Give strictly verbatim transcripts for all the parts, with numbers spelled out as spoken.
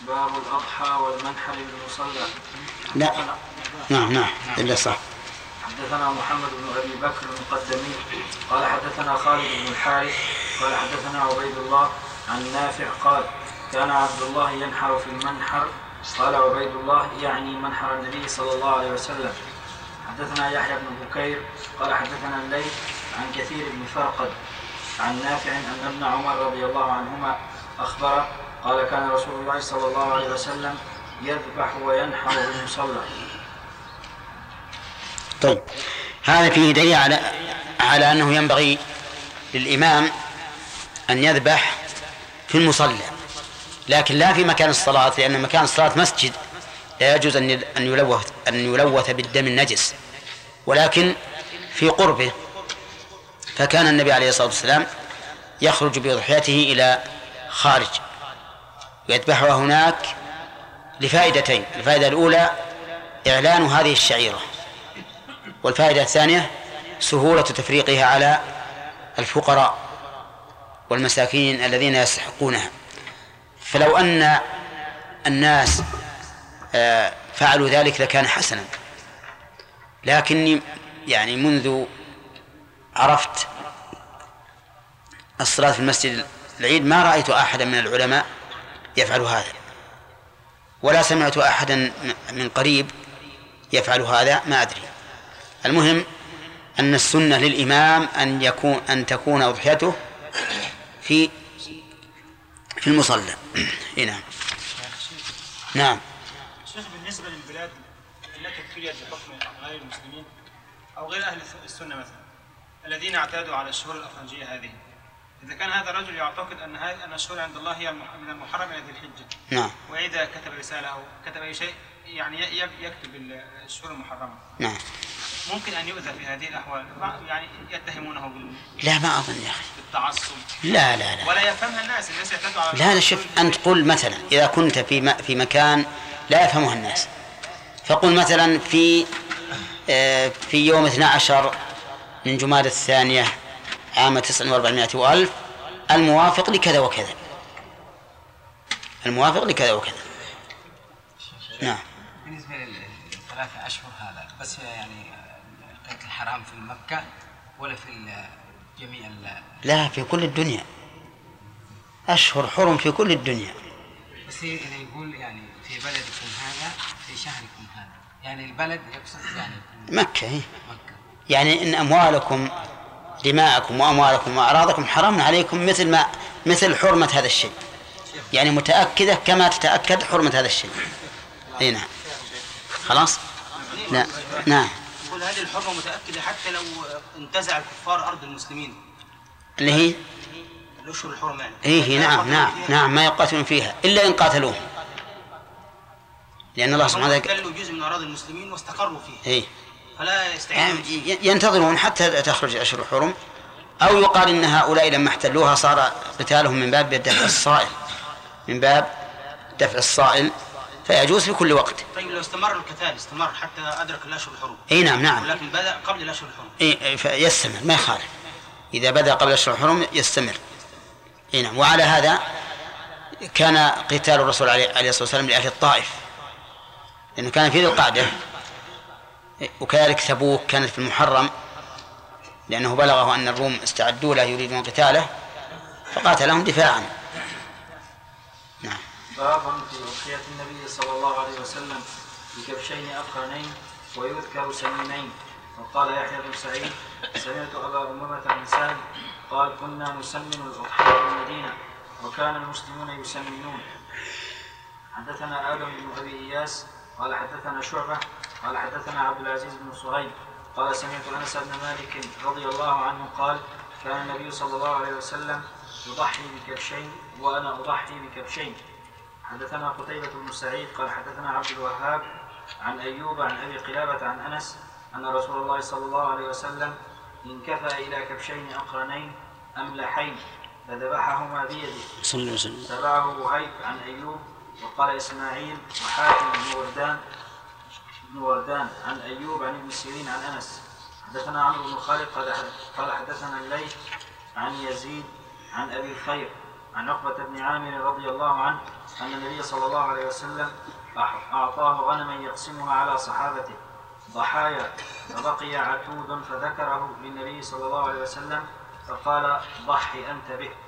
باب الأضحى والمنحر بالمصلى. لا نعم نعم إلا صح. حدثنا محمد بن أبي بكر المقدمي قال حدثنا خالد بن الحارث قال حدثنا عبيد الله عن نافع قال كان عبد الله ينحر في المنحر. قال عبيد الله يعني منحر النبي صلى الله عليه وسلم. حدثنا يحيى بن بكير قال حدثنا الليث عن كثير بن فرقد عن نافع أن ابن عمر رضي الله عنهما أخبره قال كان رسول الله صلى الله عليه وسلم يذبح وينحر بالمصلى. طيب هذا فيه دليل على على أنه ينبغي للإمام أن يذبح في المصلى، لكن لا في مكان الصلاة، لأن مكان الصلاة مسجد لا يجوز أن يلوث أن يلوث بالدم النجس، ولكن في قربه. فكان النبي عليه الصلاة والسلام يخرج بأضحيته إلى خارج ويذبحها هناك لفائدتين: الفائدة الأولى إعلان هذه الشعيرة، والفائدة الثانية سهولة تفريقها على الفقراء والمساكين الذين يستحقونها. فلو أن الناس فعلوا ذلك لكان حسنا، لكني يعني منذ عرفت الصلاة في المسجد العيد ما رأيت أحدا من العلماء يفعل هذا، ولا سمعت أحدا من قريب يفعل هذا، ما أدري. المهم أن السنة للإمام أن يكون أن تكون أضحيته في في المصلى. نعم نعم. شيخ، بالنسبة للبلاد التي ابتليت بحكم غير المسلمين أو غير أهل السنة مثلا الذين اعتادوا على الشهور الأفرنجية هذه، إذا كان هذا الرجل يعتقد أن هذه أن الشهور عند الله هي من المحرم إلى ذي الحجة، نعم، وإذا كتب رسالة أو كتب أي شيء يعني يكتب الشهور المحرمة، نعم، ممكن أن يؤذى في هذه الأحوال، يعني يتهمونه بال لا ما أظن يا أخي بالتعصب. لا لا لا ولا يفهمها الناس، الناس يعتادوا على لا لا شوف، أنت قل مثلا إذا كنت في في مكان لا يفهمها الناس، فقل مثلا في في يوم اثني عشر من جمادى الثانية عام تسعة وأربعمائة وألف الموافق لكذا وكذا، الموافق لكذا وكذا. نعم. بالنسبة للثلاثة أشهر هذا بس يعني قيد الحرام في مكة ولا في جميع ال... لا، في كل الدنيا، أشهر حرم في كل الدنيا. بس إذا يقول يعني في بلدكم هذا في شهركم هذا، يعني البلد يقصد يعني مكة. هي. مكة. يعني إن أموالكم دماءكم وأموالكم وأعراضكم حرام عليكم مثل ما مثل حرمة هذا الشيء، يعني متأكدة كما تتأكد حرمة هذا الشيء. اي نعم. خلاص. لا نعم. يقول هذه الحرمة متأكدة حتى لو انتزع الكفار أرض المسلمين اللي هي الأشهر الحرمة يعني. إيه نعم نعم نعم، ما يقاتلون فيها إلا إن قاتلوهم، لأن الله سبحانه وتعالى احتلوا جزء من أراضي المسلمين واستقروا فيه. إيه. فلا يستعينون ينتظرون حتى تخرج أشهر الحرم، أو يقال إن هؤلاء لما احتلوها صار قتالهم من باب دفع الصائل، من باب دفع الصائل، فيجوز في كل وقت. طيب لو استمر القتال استمر حتى أدرك الأشهر الحرم. اي نعم نعم. ولكن بدأ قبل الأشهر الحرم. اي فيستمر، ما يخالف، إذا بدأ قبل الأشهر الحرم يستمر. اي نعم. وعلى هذا كان قتال الرسول عليه الصلاة والسلام لأهل الطائف، لأنه كان في ذي القعدة، وكذلك تبوك كانت في المحرم، لأنه بلغه أن الروم استعدوا له يريدون قتاله فقاتلهم دفاعا. نعم. باب في أضحية النبي صلى الله عليه وسلم بكبشين أقرنين ويذكر سمينين. وقال يحيى بن سعيد سمعت أبا أمامة بن سهل قال كنا نسمن الأضحية بالمدينة وكان المسلمون يسمنون. حدثنا آدم بن أبي إياس قال حدثنا شعبة قال حدثنا عبد العزيز بن صهيب قال سمعت أنس بن مالك رضي الله عنه قال كان النبي صلى الله عليه وسلم يضحي بكبشين وأنا أضحي بكبشين. حدثنا قتيبة بن سعيد قال حدثنا عبد الوهاب عن أيوب عن أبي قلابة عن أنس أن رسول الله صلى الله عليه وسلم انكفى إلى كبشين أقرنين أملحين فذبحهما بيده. تبعه وهيب عن أيوب وقال إسماعيل وحاتم بن وردان بن وردان عن أيوب عن ابن سيرين عن أنس. حدثنا عمرو بن خالد قال حدثنا الليث عن يزيد عن أبي الخير عن عقبة بن عامر رضي الله عنه أن النبي صلى الله عليه وسلم أعطاه غنما يقسمها على صحابته ضحايا، فبقي عتود فذكره للنبي صلى الله عليه وسلم فقال ضحي أنت به.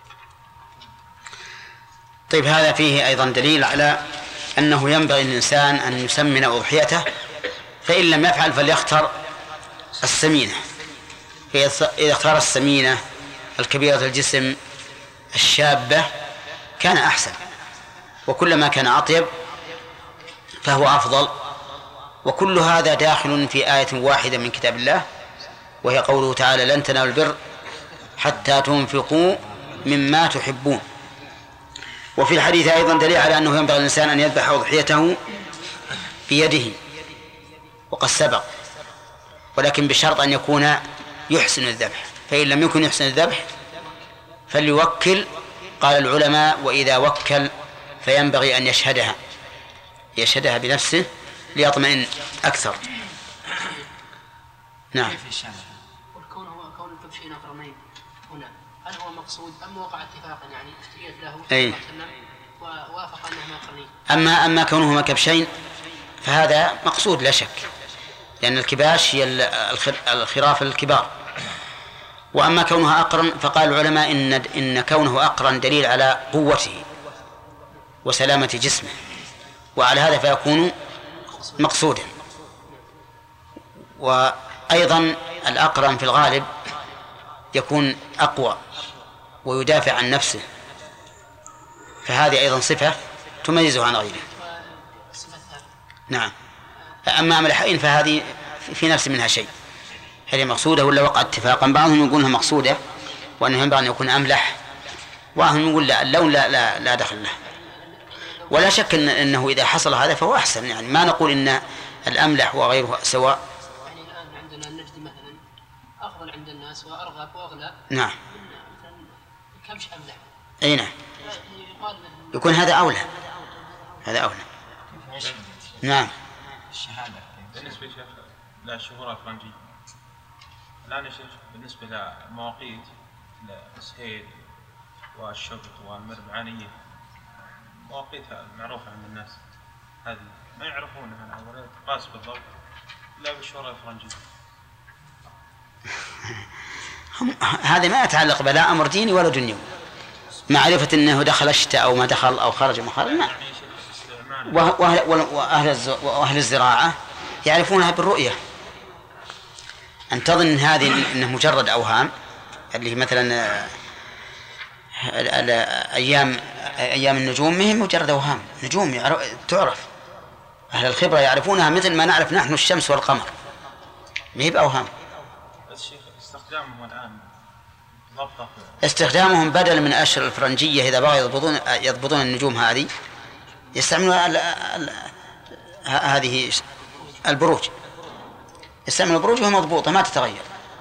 طيب، هذا فيه أيضا دليل على أنه ينبغي للإنسان أن يسمن أضحيته، فإن لم يفعل فليختر السمينة. إذا اختار السمينة الكبيرة الجسم الشابة كان أحسن، وكلما كان أطيب فهو أفضل. وكل هذا داخل في آية واحدة من كتاب الله، وهي قوله تعالى: لن تنالوا البر حتى تنفقوا مما تحبون. وفي الحديث أيضا دليل على أنه ينبغي الإنسان أن يذبح أضحيته بيده، وقد سبق، ولكن بشرط أن يكون يحسن الذبح، فإن لم يكن يحسن الذبح فليوكل. قال العلماء: وإذا وكل فينبغي أن يشهدها يشهدها بنفسه ليطمئن أكثر. نعم. والكون هو كون الكبشين أقرنين هنا، هل هو مقصود أم وقع اتفاقا؟ يعني اشتريت له أي. ووافق أنهما أقرنين. أما أما كونهما كبشين فهذا مقصود لا شك، لأن الكباش هي الخراف الكبار. وأما كونها أقرن فقال العلماء إن إن كونه أقرن دليل على قوته وسلامة جسمه، وعلى هذا فيكون مقصودا. وأيضا الأقرن في الغالب يكون أقوى ويدافع عن نفسه، فهذه أيضا صفة تميزه عن غيره. نعم. أما أملحين فهذه في نفس منها شيء، هل مقصودة ولا وقع اتفاقا؟ بعضهم يقولها مقصودة وأنه ينبغي أن يكون أملح، وبعضهم يقول لا، اللون لا, لا, لا دخل له. ولا شك إن أنه إذا حصل هذا فهو أحسن، يعني ما نقول إن الأملح وغيره سواء. يعني الآن عندنا النجد مثلا أفضل عند الناس وأرغب وأغلى. نعم. كمش أملح. أي نعم. يكون هذا أولى، هذا أولى. نعم. الشهادة بالنسبة للشهور الأفرنجية الآن يا شيخ، بالنسبة لمواقيت السهيل والشبط والمربعانية، مواقيتها معروفة عند الناس، هذه ما يعرفونها ولا تقاس بالضبط لا بالشهور الأفرنجية. هذا ما يتعلق بلا أمر ديني ولا دنيوي، معرفة أنه دخل الشتاء أو ما دخل أو خرج مخرج ما. وأهل الزراعة يعرفونها بالرؤية. أن تظن هذه أنه مجرد أوهام، اللي مثلا أيام أيام النجوم مهم مجرد أوهام، نجوم تعرف، أهل الخبرة يعرفونها مثل ما نعرف نحن الشمس والقمر، ما هي بأوهام. استخدامهم الآن ضبطة، استخدامهم بدل من أشهر الفرنجية إذا بغوا يضبطون يضبطون النجوم هذه يستعملون هذه البروج، يستعملون البروج وهي مضبوطة ما تتغير.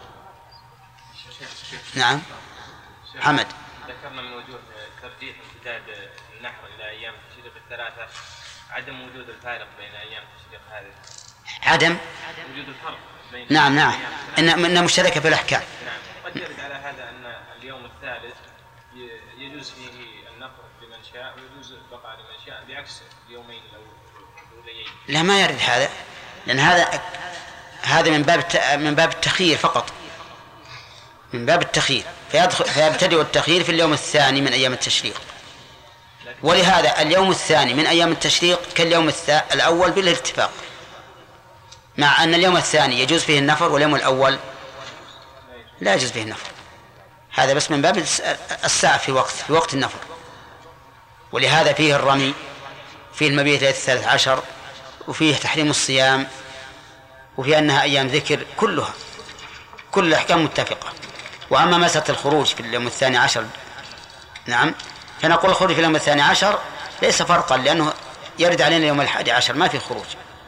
نعم. حمد. ذكرنا من وجوه ترجيح امتداد النحر إلى أيام التشريق الثلاثة عدم وجود الفارق بين أيام التشريق هذه. عدم وجود الفرق بين نعم نعم إنها مشتركة في الأحكام. نعم. قد يرد على هذا أن اليوم الثالث يجوز فيه النقر لمن شاء ويجوز البقاء لمن شاء بعكس اليومين الأوليين. لا، ما يرد هذا، لأن هذا هذا من باب من باب التخيير فقط، من باب التخيير، فيدخل فيبتدئ التخيير في اليوم الثاني من أيام التشريق. ولهذا اليوم الثاني من أيام التشريق كاليوم الأول بالاتفاق، مع أن اليوم الثاني يجوز فيه النفر واليوم الأول لا يجوز فيه النفر. هذا بس من باب الساعة في وقت في وقت النفر. ولهذا فيه الرمي، فيه المبيت الثالث عشر، وفيه تحريم الصيام، وفي أنها أيام ذكر، كلها كل الأحكام متفقة. وأما مسألة الخروج في اليوم الثاني عشر، نعم، فنقول الخروج في اليوم الثاني عشر ليس فرقا، لأنه يرد علينا يوم الحادي عشر ما في خروج.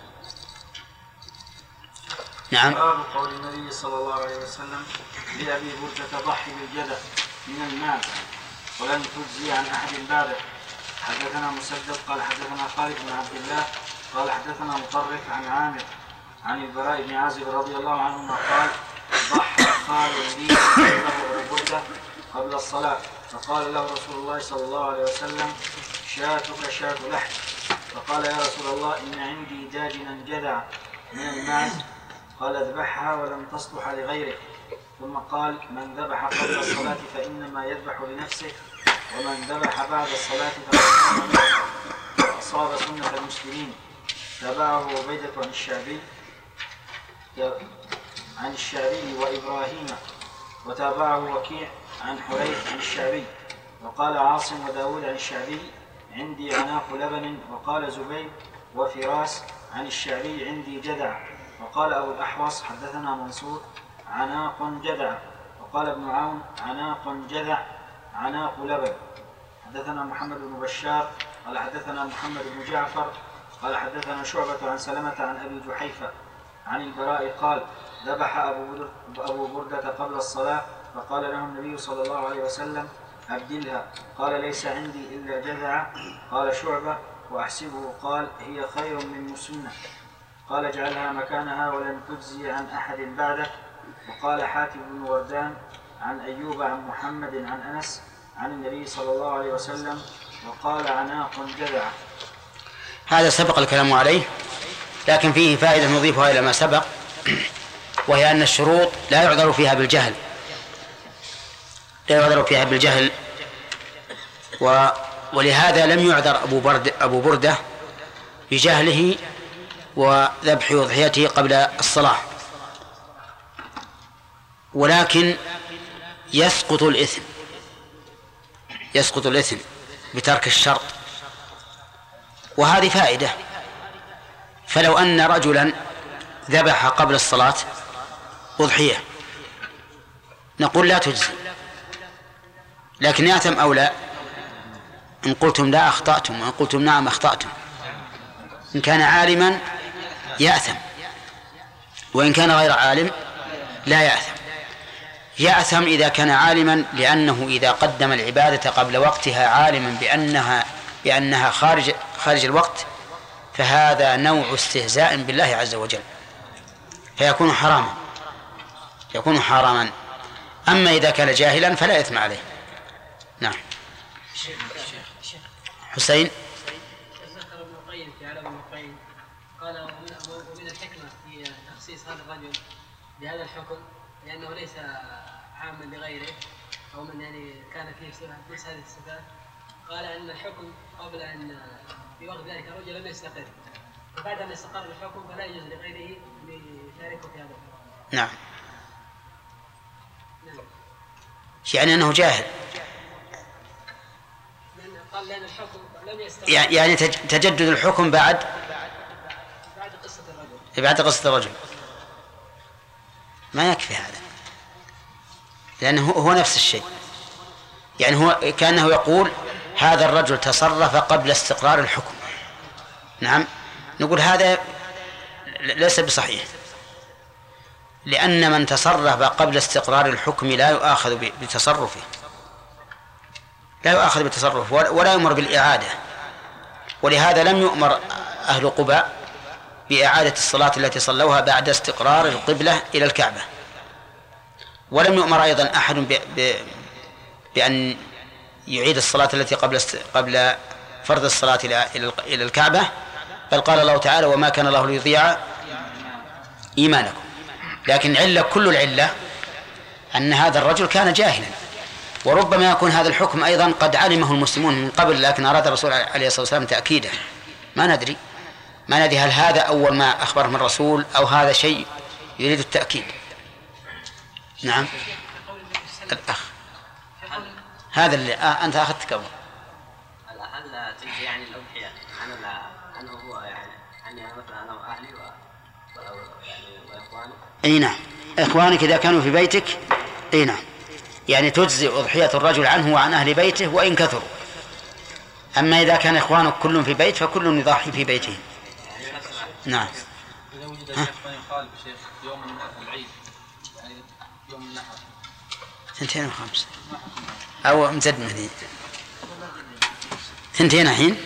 نعم. باب قول النبي صلى الله عليه وسلم لأبي بردة ضحي بالجدة من المال ولن تجزي عن أحد بعده. حدثنا مسدد قال حدثنا خالد بن عبد الله قال حدثنا مطرف عن عامر عن البراء بن عازب رضي الله عنهما قال ضحى خال لي له أبو بردة قبل الصلاة، فقال له رسول الله صلى الله عليه وسلم شاتك شاة لحم. فقال يا رسول الله إن عندي داجنا جذع من الماعز. قال اذبحها ولم تصلح لغيرك. ثم قال من ذبح قبل الصلاة فإنما يذبح لنفسه ومن ذبح بعد الصلاة فإنما أصاب سنة المسلمين. تابعه عبيدة عن الشعبي عن الشعبي وإبراهيم، وتابعه وكيع عن حريث عن الشعبي. وقال عاصم وداود عن الشعبي عندي عناق لبن. وقال زبيد وفراس عن الشعبي عندي جذع. وقال أبو الأحوص حدثنا منصور عناق جذع. وقال ابن عون عناق جذع عناق لبن. حدثنا محمد بن بشار قال حدثنا محمد بن جعفر قال حدثنا شعبة عن سلمة عن أبي جحيفة عن البراء قال ذبح أبو بردة قبل الصلاة فقال له النبي صلى الله عليه وسلم أبدلها. قال ليس عندي إلا جذع. قال شعبة وأحسبه قال هي خير من مسنة. قال اجعلها مكانها ولن تجزي عن أحد بعدك. وقال حاتم بن وردان عن أيوب عن محمد عن أنس عن النبي صلى الله عليه وسلم وقال عناق جذع. هذا سبق الكلام عليه، لكن فيه فائدة نضيفها إلى ما سبق، وهي أن الشروط لا يعذر فيها بالجهل لا يعذر فيها بالجهل و ولهذا لم يعذر أبو, برد أبو بردة بجهله وذبح أضحيته قبل الصلاة، ولكن يسقط الإثم يسقط الإثم بترك الشرط. وهذه فائدة. فلو أن رجلا ذبح قبل الصلاة أضحية نقول لا تجزي، لكن يأثم أو لا؟ إن قلتم لا أخطأتم، وإن قلتم نعم أخطأتم. إن كان عالما يأثم، وإن كان غير عالم لا يأثم. يأثم إذا كان عالما، لأنه إذا قدم العبادة قبل وقتها عالما بأنها بأنها خارج خارج الوقت فهذا نوع استهزاء بالله عز وجل، فيكون حراما يكون حراما. أما إذا كان جاهلا فلا إثم عليه. نعم. حسين. ذكر ابن القيم في علم ابن القيم قال ومن الحكمة في تخصيص هذا الرجل بهذا الحكم لأنه ليس عاما لغيره أو من يعني كان فيه نفس هذه الصفات. قال أن الحكم قبل أن في وقت ذلك الرجل لم يستقر، وبعد أن استقر الحكم فلا يجوز لغيره أن يشاركه في هذا الحكم. نعم. يعني أنه جاهل، قال لأن الحكم لم يستقر، يعني تجدد الحكم بعد بعد قصة الرجل بعد قصة الرجل ما يكفي هذا، لأنه هو نفس الشيء. يعني هو كأنه يقول هذا الرجل تصرف قبل استقرار الحكم. نعم، نقول هذا ليس بصحيح، لأن من تصرف قبل استقرار الحكم لا يؤاخذ بتصرفه لا يؤاخذ بتصرفه ولا يؤمر بالإعادة. ولهذا لم يؤمر أهل قباء بإعادة الصلاة التي صلوها بعد استقرار القبلة إلى الكعبة، ولم يؤمر أيضا أحد ب... ب... بأن يعيد الصلاة التي قبل است... قبل فرض الصلاة إلى إلى الكعبة، بل قال الله تعالى وما كان الله ليضيع إيمانكم. لكن علة كل العلة أن هذا الرجل كان جاهلا، وربما يكون هذا الحكم أيضا قد علمه المسلمون من قبل، لكن أراد الرسول عليه الصلاة والسلام تأكيده. ما ندري ما ندري هل هذا أول ما أخبر من الرسول أو هذا شيء يريد التأكيد. نعم. الأخ هذا اللي آه أنت أخذت قبل. هل تجي يعني الأضحية أنا أنا هو يعني عني أنا مثلا أنا وأهلي و يعني وإخواني؟ أي نعم، إخوانك إذا كانوا في بيتك أي نعم، يعني تجزي أضحية الرجل عنه وعن أهل بيته وإن كثروا. أما إذا كان إخوانك كلهم في بيت فكل يضحي في بيته. نعم. إذا وجد شيخ من يخالف شيخ يوم العيد يعني يوم النحر ثنتين وخمس أو مزد مهدي ثنتين الحين.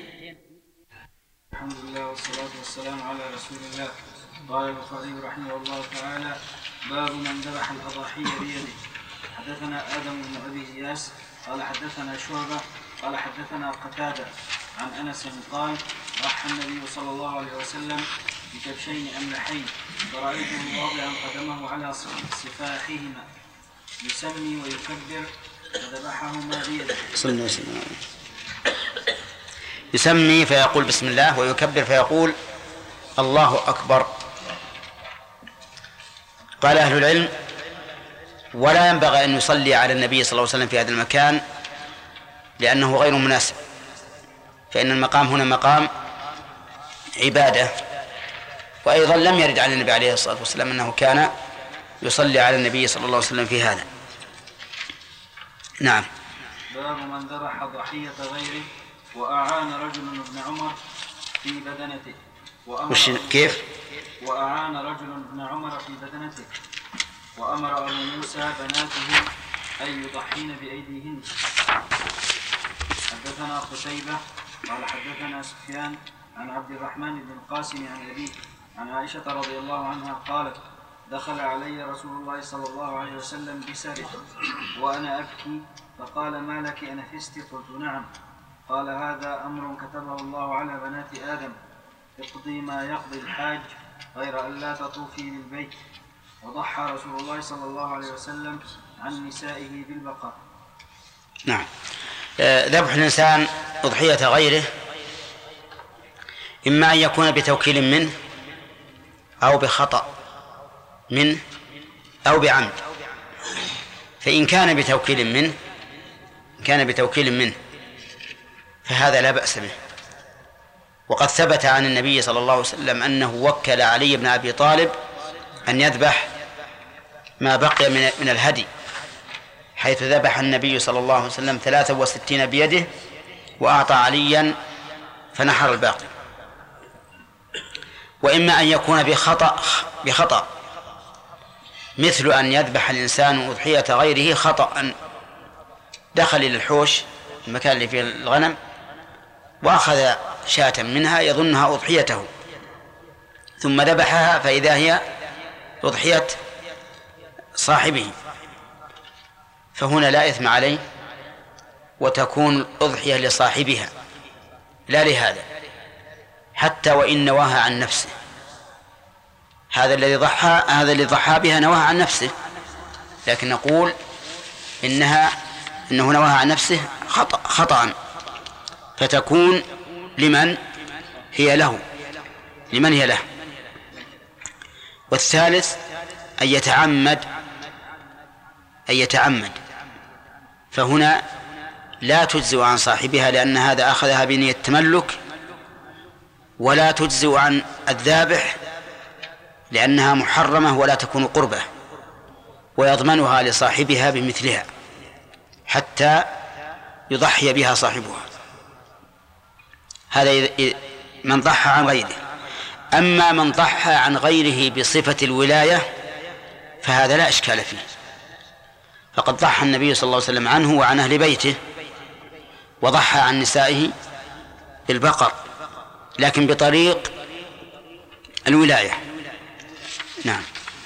الحمد لله والصلاة والسلام على رسول الله. قال البخاري رحمه الله تعالى باب من ذبح الأضاحي بيده. حدثنا آدم بن أبي إياس قال حدثنا شعبة قال حدثنا قتادة عن أنس قال رح النبي صلى الله عليه وسلم بكبشين أملحين فرأيته واضعا قدمه على صفاحهما يسمي ويكبر فذبحهما بيده. صلى وسلم. يسمي فيقول بسم الله ويكبر فيقول الله أكبر. قال أهل العلم ولا ينبغي أن يصلي على النبي صلى الله عليه وسلم في هذا المكان لأنه غير مناسب، فإن المقام هنا مقام عبادة، وأيضا لم يرد عن النبي عليه الصلاة والسلام أنه كان يصلي على النبي صلى الله عليه وسلم في هذا. نعم. باب من ذبح ضحية غيره وأعان رجل ابن عمر في بدنته وش كيف؟ وأعان رجل ابن عمر في بدنته وأمر أبو موسى بناته أن يضحين بأيديهن. حدثنا قتيبة قال حدثنا سفيان عن عبد الرحمن بن القاسم عن أبيه عن عائشة رضي الله عنها قالت دخل علي رسول الله صلى الله عليه وسلم بسرح وأنا أبكي فقال ما لك أنفست؟ قلت نعم. قال هذا أمر كتبه الله على بنات آدم اقضي ما يقضي الحاج غير أن لا تطوفي بالبيت. وضحى رسول الله صلى الله عليه وسلم عن نسائه بالبقر. نعم. ذبح الإنسان أضحية غيره إما أن يكون بتوكيل منه أو بخطأ منه أو بعمد. فإن كان بتوكيل منه كان بتوكيل منه فهذا لا بأس به. وقد ثبت عن النبي صلى الله عليه وسلم أنه وكل علي بن أبي طالب أن يذبح ما بقي من الهدي، حيث ذبح النبي صلى الله عليه وسلم ثلاثة وستين بيده وأعطى عليا فنحر الباقي. وإما أن يكون بخطأ بخطأ مثل أن يذبح الإنسان أضحية غيره خطأ، دخل إلى الحوش المكان اللي فيه الغنم وأخذ شاة منها يظنها أضحيته ثم ذبحها فإذا هي أضحية صاحبه، فهنا لا إثم عليه وتكون الأضحية لصاحبها لا لهذا، حتى وإن نواها عن نفسه. هذا الذي ضحى هذا الذي ضحى بها نواها عن نفسه، لكن نقول إنها إنه نواها عن نفسه خطأ خطأ فتكون لمن هي له لمن هي له. والثالث أن يتعمد أن يتعمد فهنا لا تجزئ عن صاحبها لأن هذا أخذها بنية التملك، ولا تجزئ عن الذابح لأنها محرمة ولا تكون قربة، ويضمنها لصاحبها بمثلها حتى يضحي بها صاحبها. هذا من ضحى عن غيره. أما من ضحى عن غيره بصفة الولاية فهذا لا إشكال فيه، فقد ضحى النبي صلى الله عليه وسلم عنه وعن أهل بيته، وضحى عن نسائه بالبقر لكن بطريق الولاية. نعم.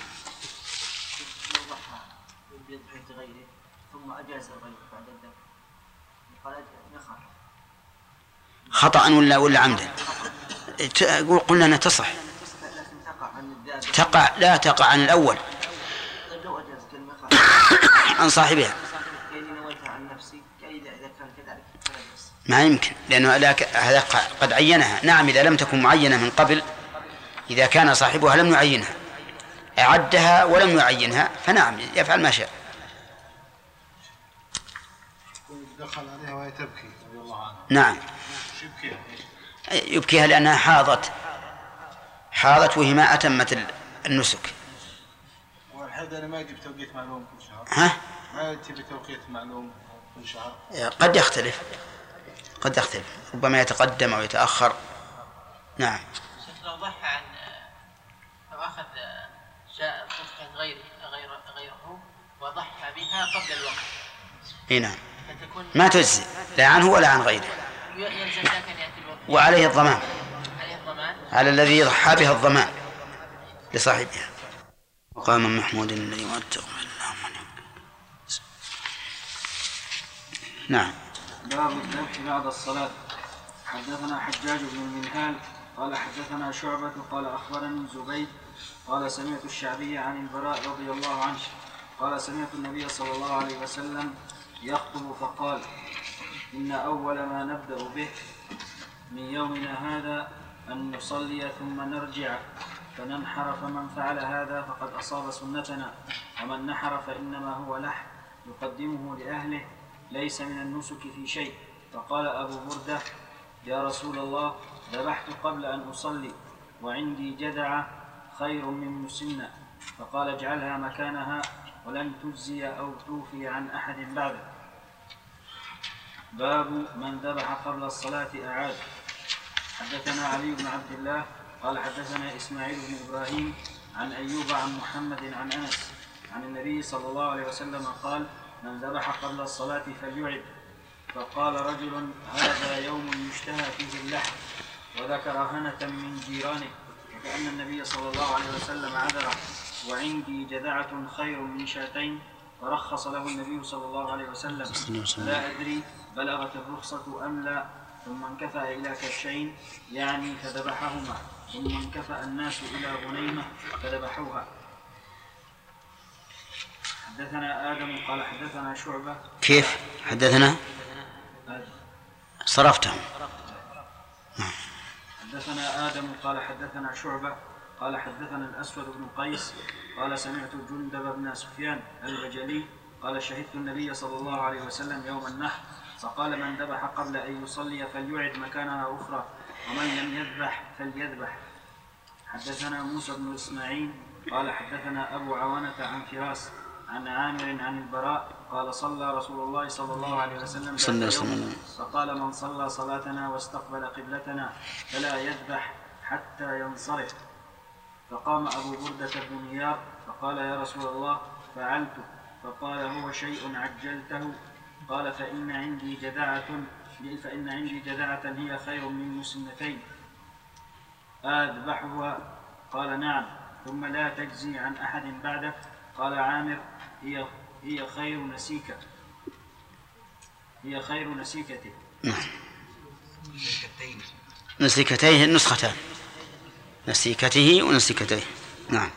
خطأ ولا ولا عمدا؟ قلنا أنها تصح. تقع لا تقع عن الأول عن صاحبها ما يمكن، لأنه هذا قد عينها. نعم إذا لم تكن معينة من قبل، إذا كان صاحبها لم يعينها أعدها ولم يعينها فنعم يفعل ما شاء. دخل عليها وهي تبكي رضي الله عنها. نعم يبكيها لأنها حاضت حاضت وهي ما أتمت النسك. والحد ما يجب توقيت معلوم كل شهر. ها؟ ما يجب توقيت معلوم كل شهر. قد يختلف قد يختلف ربما يتقدم أو يتأخر. نعم. شيخ لو ضحى عن لو أخذ شاء أضحية غيره غير غيره وضحى بها قبل الوقت. إيه نعم. ما تجزي لا عنه ولا عن غيره. وعليه الضمان على الذي يضحى بها الضمان لصاحبها. مقام محمود الذي وعدته. نعم. باب الذبح بعد الصلاة. حدثنا حجاج بن المنهال قال حدثنا شعبة قال أخبرني زبيد قال سمعت الشعبي عن البراء رضي الله عنه قال سمعت النبي صلى الله عليه وسلم يخطب فقال إن أول ما نبدأ به من يومنا هذا أن نصلي ثم نرجع فننحر، فمن فعل هذا فقد أصاب سنتنا، ومن نحر فإنما هو لحم يقدمه لأهله ليس من النسك في شيء. فقال أبو بردة يا رسول الله ذبحت قبل أن أصلي وعندي جذعة خير من مسنة، فقال اجعلها مكانها ولن تجزي أو توفي عن أحد بعده. باب من ذبح قبل الصلاة أعاد. حدثنا علي بن عبد الله قال حدثنا إسماعيل بن إبراهيم عن أيوب عن محمد عن أنس عن النبي صلى الله عليه وسلم قال من ذبح قبل الصلاة فليعد. فقال رجل هذا يوم يشتهى فيه اللحم، وذكر هنة من جيرانه، وكأن النبي صلى الله عليه وسلم عذره وعندي جذعة خير من شاتين، فرخص له النبي صلى الله عليه وسلم. لا أدري بلغت الرخصة أم لا. ثم انكفأ إلى كبشين يعني فذبحهما، ثم انكفأ الناس إلى غنيمة فذبحوها. حدثنا آدم قال حدثنا شعبة. كيف حدثنا؟ صرفتهم. حدثنا آدم قال حدثنا شعبة قال حدثنا الأسود بن قيس قال سمعت جندب بن سفيان البجلي قال شهدت النبي صلى الله عليه وسلم يوم النحر فقال من ذبح قبل أن يصلي فليعد مكانها أخرى، ومن لم يذبح فليذبح. حدثنا موسى بن إسماعيل قال حدثنا أبو عوانة عن فراس عن عامر عن البراء قال صلى رسول الله صلى الله عليه وسلم ذات يوم فقال من صلى صلاتنا واستقبل قبلتنا فلا يذبح حتى ينصرف. فقام أبو بردة بن نيار فقال يا رسول الله فعلت. فقال هو شيء عجلته. قال فإن عندي جذعة فإن عندي جذعة هي خير من مسنتين أذبحها؟ قال نعم. ثم لا تجزي عن أحد بعدك. قال عامر هي هي خير نسيكة هي خير نسيكته. نسيكتيه النسختان، نسيكته ونسيكتيه. نعم.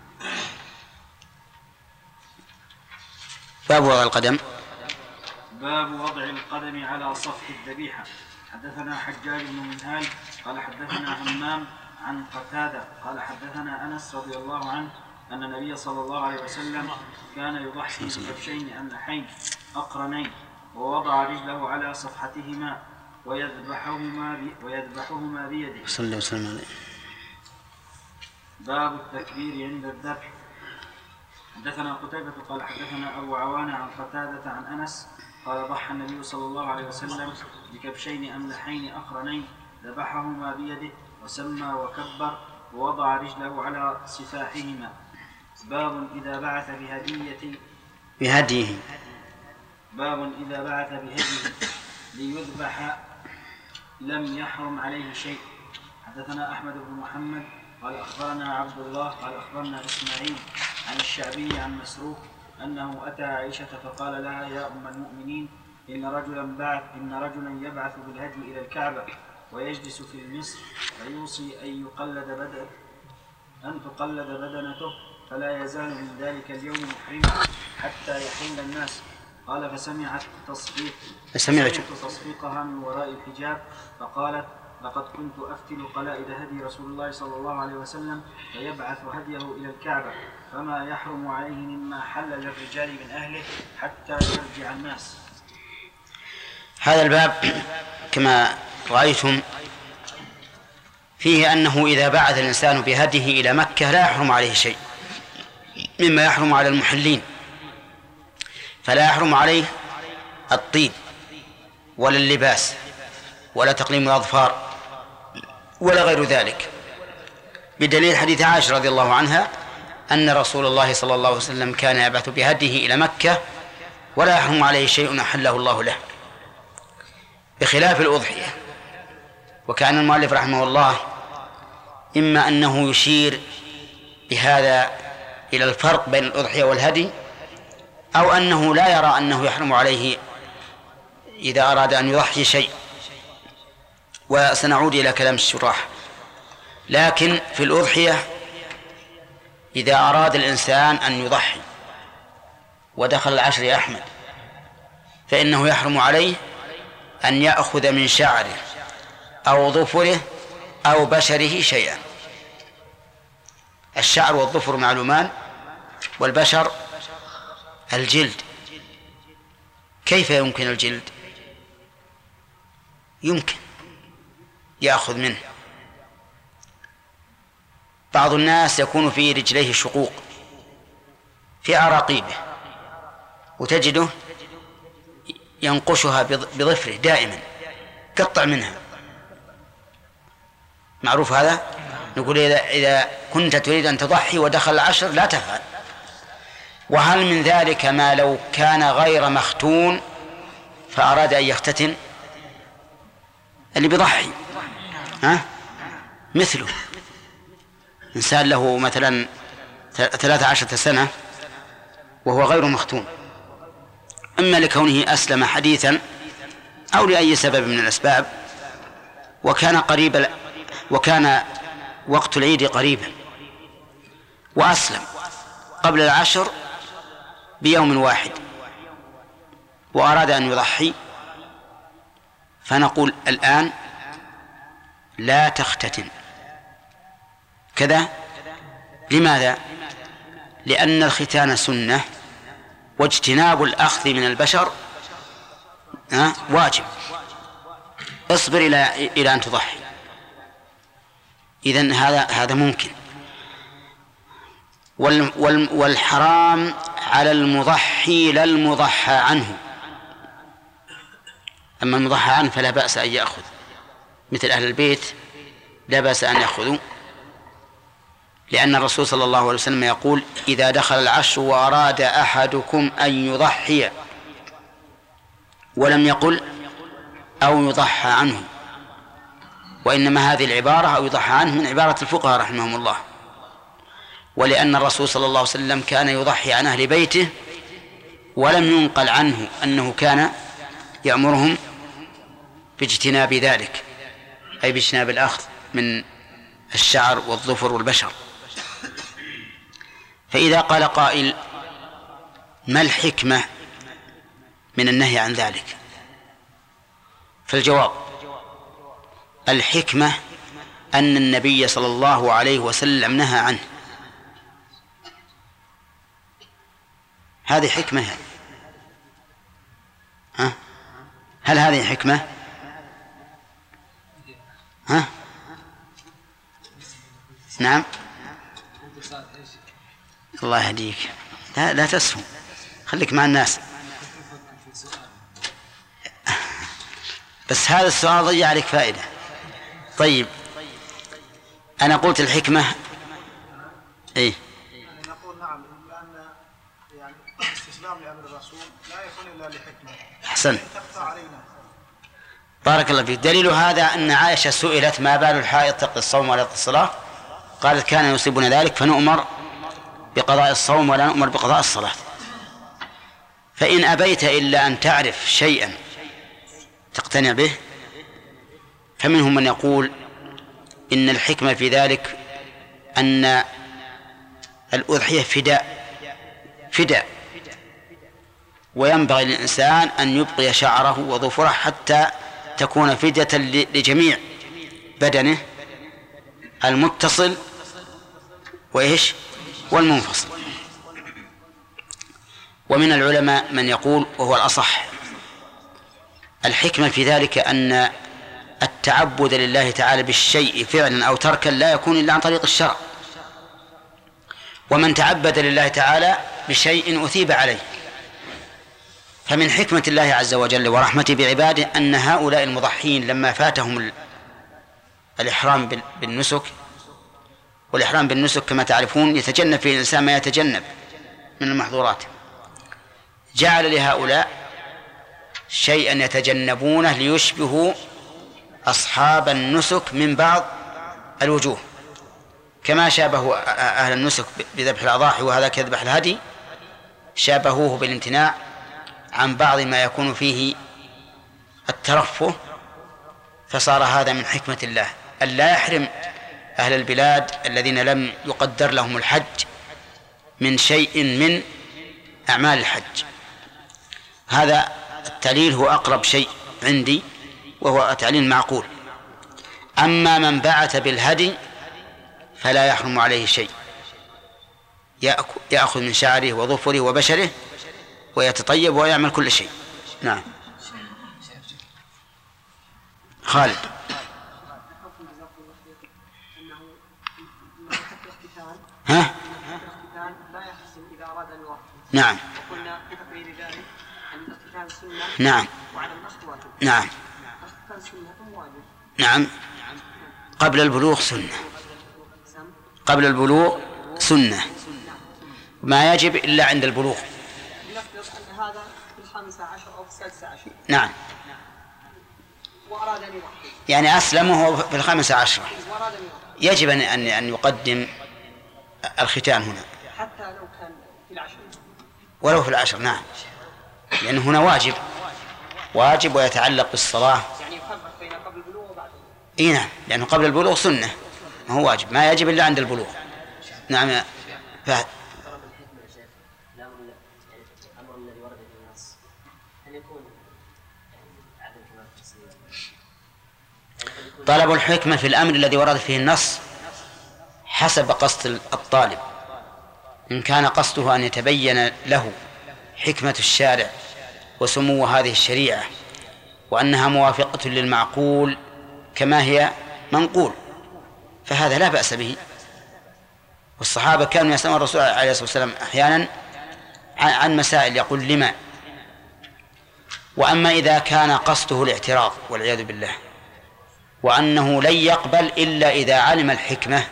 باب وضع القدم. باب وضع القدم على صفح الذبيحة. حدثنا حجاج بن منهال قال حدثنا همام عن قتادة قال حدثنا أنس رضي الله عنه أن النبي صلى الله عليه وسلم كان يضحي بكبشين أملحين أقرنين ووضع رجله على صفحتهما ويذبحهما بي ويذبحهما بيده. صلى الله عليه وسلم. باب التكبير عند الذبح. حدثنا قتيبة قال حدثنا أبو عوانة عن قتادة عن أنس قال ضحى النبي صلى الله عليه وسلم بكبشين أملحين أقرنين ذبحهما بيده وسمى وكبر ووضع رجله على سفاحهما. باب إذا بعث بهدية بهديه باب إذا بعث بهديه ليذبح لم يحرم عليه شيء. حدثنا أحمد بن محمد قال أخبرنا عبد الله قال أخبرنا إسماعيل عن الشعبي عن مسروق أنه أتى عائشة فقال لها يا أم المؤمنين إن رجلا بعث إن رجلا يبعث بالهدي إلى الكعبة ويجلس في المصر فيوصي أن يقلد بدن أن تقلد بدنته فلا يزال من ذلك اليوم محرما حتى يحل الناس. قال فسمعت تصفيق سمعت تصفيقها من وراء الحجاب فقالت لقد كنت أفتل قلائد هدي رسول الله صلى الله عليه وسلم فيبعث هديه إلى الكعبة فما يحرم عليه مما حل للرجال من أهله حتى يرجع الناس. هذا الباب كما رأيتم فيه أنه إذا بعث الإنسان بهديه إلى مكة لا يحرم عليه شيء مما يحرم على المحلين، فلا يحرم عليه الطيب ولا اللباس ولا تقليم الأظفار ولا غير ذلك، بدليل حديث عائشة رضي الله عنها أن رسول الله صلى الله عليه وسلم كان يبعث بهديه إلى مكة ولا يحرم عليه شيء أحله الله له، بخلاف الأضحية. وكان المؤلف رحمه الله إما أنه يشير بهذا إلى الفرق بين الأضحية والهدي، أو أنه لا يرى أنه يحرم عليه إذا أراد أن يضحي شيء، وسنعود إلى كلام الشراح. لكن في الأضحية إذا أراد الإنسان أن يضحي ودخل العشر يا أحمد فإنه يحرم عليه أن يأخذ من شعره أو ظفره أو بشره شيئا. الشعر والظفر معلومان، والبشر الجلد. كيف يمكن الجلد؟ يمكن يأخذ منه. بعض الناس يكون في رجليه شقوق في عراقيبه وتجده ينقشها بظفره دائما، قطع منها. معروف هذا؟ نقول إذا, إذا كنت تريد أن تضحي ودخل العشر لا تفعل. وهل من ذلك ما لو كان غير مختون فأراد أن يختتن؟ اللي بيضحي ها؟ مثله إنسان له مثلا ثلاثة عشرة سنة وهو غير مختون، إما لكونه أسلم حديثا أو لأي سبب من الأسباب، وكان قريب وكان وقت العيد قريبا وأسلم قبل العشر بيوم واحد وأراد أن يضحي، فنقول الآن لا تختتن كذا. لماذا؟ لأن الختان سنة واجتناب الأخذ من البشر واجب. اصبر إلى إلى أن تضحي. إذن هذا هذا ممكن. والحرام على المضحي لا المضحى عنه. أما المضحى عنه فلا بأس أن يأخذ، مثل أهل البيت لا بأس أن يأخذوا، لأن الرسول صلى الله عليه وسلم يقول: إذا دخل العشر وأراد أحدكم أن يضحي، ولم يقل أو يضحى عنه، وإنما هذه العبارة أو يضحى عنه من عبارة الفقهاء رحمهم الله. ولأن الرسول صلى الله عليه وسلم كان يضحي عن أهل بيته، ولم ينقل عنه أنه كان يأمرهم باجتناب ذلك، أي باجتناب الأخذ من الشعر والظفر والبشر. فإذا قال قائل: ما الحكمة من النهي عن ذلك؟ فالجواب: الحكمة أن النبي صلى الله عليه وسلم نهى عنه. هذه حكمة. ها؟ هل هذه حكمة؟ ها؟ نعم. الله يهديك، لا, لا تسهو، خليك مع الناس. بس هذا السؤال ضيع عليك فائدة. طيب، أنا قلت الحكمة إيه؟ يعني نقول نعم، لأن يعني استسلام لأمر الرسول لا يكون إلا لحكمة. أحسن، بارك الله فيك. دليل هذا أن عائشة سئلت: ما بال الحائض تقضي الصوم ولا تقضي الصلاة؟ قالت: كان يصيبنا ذلك فنؤمر بقضاء الصوم ولا نؤمر بقضاء الصلاة. فإن أبيت إلا أن تعرف شيئا تقتنع به، فمنهم من يقول إن الحكمة في ذلك أن الأضحية فداء فداء وينبغي للإنسان أن يبقي شعره وظفره حتى تكون فدية لجميع بدنه المتصل وإيش والمنفصل. ومن العلماء من يقول، وهو الأصح، الحكمة في ذلك أن التعبد لله تعالى بالشيء فعلا أو تركا لا يكون إلا عن طريق الشرع، ومن تعبد لله تعالى بشيء أثيب عليه. فمن حكمة الله عز وجل ورحمته بعباده أن هؤلاء المضحين لما فاتهم الإحرام بالنسك، والإحرام بالنسك كما تعرفون يتجنب فيه الإنسان ما يتجنب من المحظورات، جعل لهؤلاء شيئا يتجنبونه ليشبهوا أصحاب النسك من بعض الوجوه، كما شابهوا أهل النسك بذبح الأضاحي وهذا كذبح الهدي، شابهوه بالامتناع عن بعض ما يكون فيه الترفه فصار هذا من حكمة الله أن لا يحرم أهل البلاد الذين لم يقدر لهم الحج من شيء من أعمال الحج. هذا التعليل هو أقرب شيء عندي وهو تعليل معقول. أما من بعث بالهدي فلا يحرم عليه شيء، يأخذ من شعره وظفره وبشره ويتطيب ويعمل كل شيء. نعم. خالد. ها؟ نعم. نعم. نعم. نعم. قبل البلوغ سنة. قبل البلوغ سنة ما يجب إلا عند البلوغ. نعم. يعني أسلم وهو في الخامسة عشرة يجب أن أن يقدم الختان هنا حتى لو كان في العشر ولو في العشر. نعم، لأن هنا واجب واجب ويتعلق بالصلاة. يعني يفرق بين قبل البلوغ وبعد البلوغ. إيه نعم، لأنه قبل البلوغ سنة ما هو واجب، ما يجب إلا عند البلوغ. نعم يا فهد. طلب الحكمة في الأمر الذي ورد فيه النص حسب قصد الطالب. إن كان قصده أن يتبين له حكمة الشارع وسمو هذه الشريعة وأنها موافقة للمعقول كما هي منقول فهذا لا بأس به. والصحابة كانوا يسألون الرسول عليه الصلاة والسلام أحيانا عن مسائل يقول لما. وأما إذا كان قصده الاعتراض والعياذ بالله وأنه لن يقبل إلا إذا علم الحكمة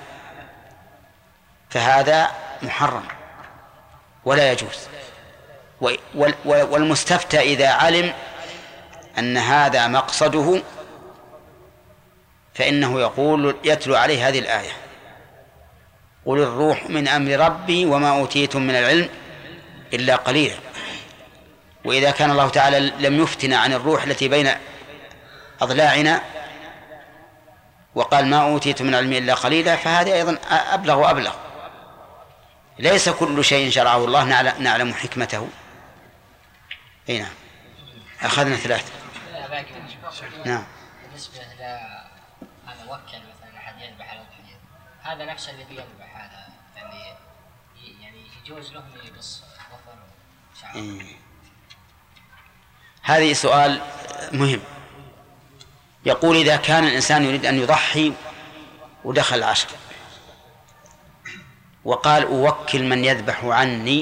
فهذا محرم ولا يجوز. والمستفتى إذا علم أن هذا مقصده فإنه يقول يتلو عليه هذه الآية: قل الروح من أمر ربي وما أوتيتم من العلم إلا قليلا. وإذا كان الله تعالى لم يفتنا عن الروح التي بين أضلاعنا وقال ما أوتيتم من العلم إلا قليلا فهذا أيضا أبلغ وأبلغ. ليس كل شيء شرعه الله نعلم حكمته. أي نعم. أخذنا ثلاثة. نعم. بالنسبة هذا وكل مثلا أحد يذبح على الضحية، هذا نفس الذي يذبح هذا يعني يعني يجوز له أن يقص ظفر شعر. إيه. هذه سؤال مهم. يقول إذا كان الإنسان يريد أن يضحي ودخل العشر وقال أوكل من يذبح عني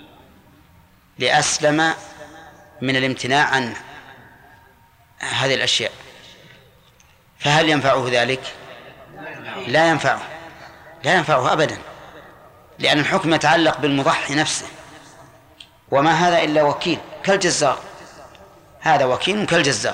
لأسلم من الامتناع عن هذه الأشياء، فهل ينفعه ذلك؟ لا ينفعه، لا ينفعه أبدا، لأن الحكم يتعلق بالمضحي نفسه، وما هذا إلا وكيل كالجزار، هذا وكيل كالجزار.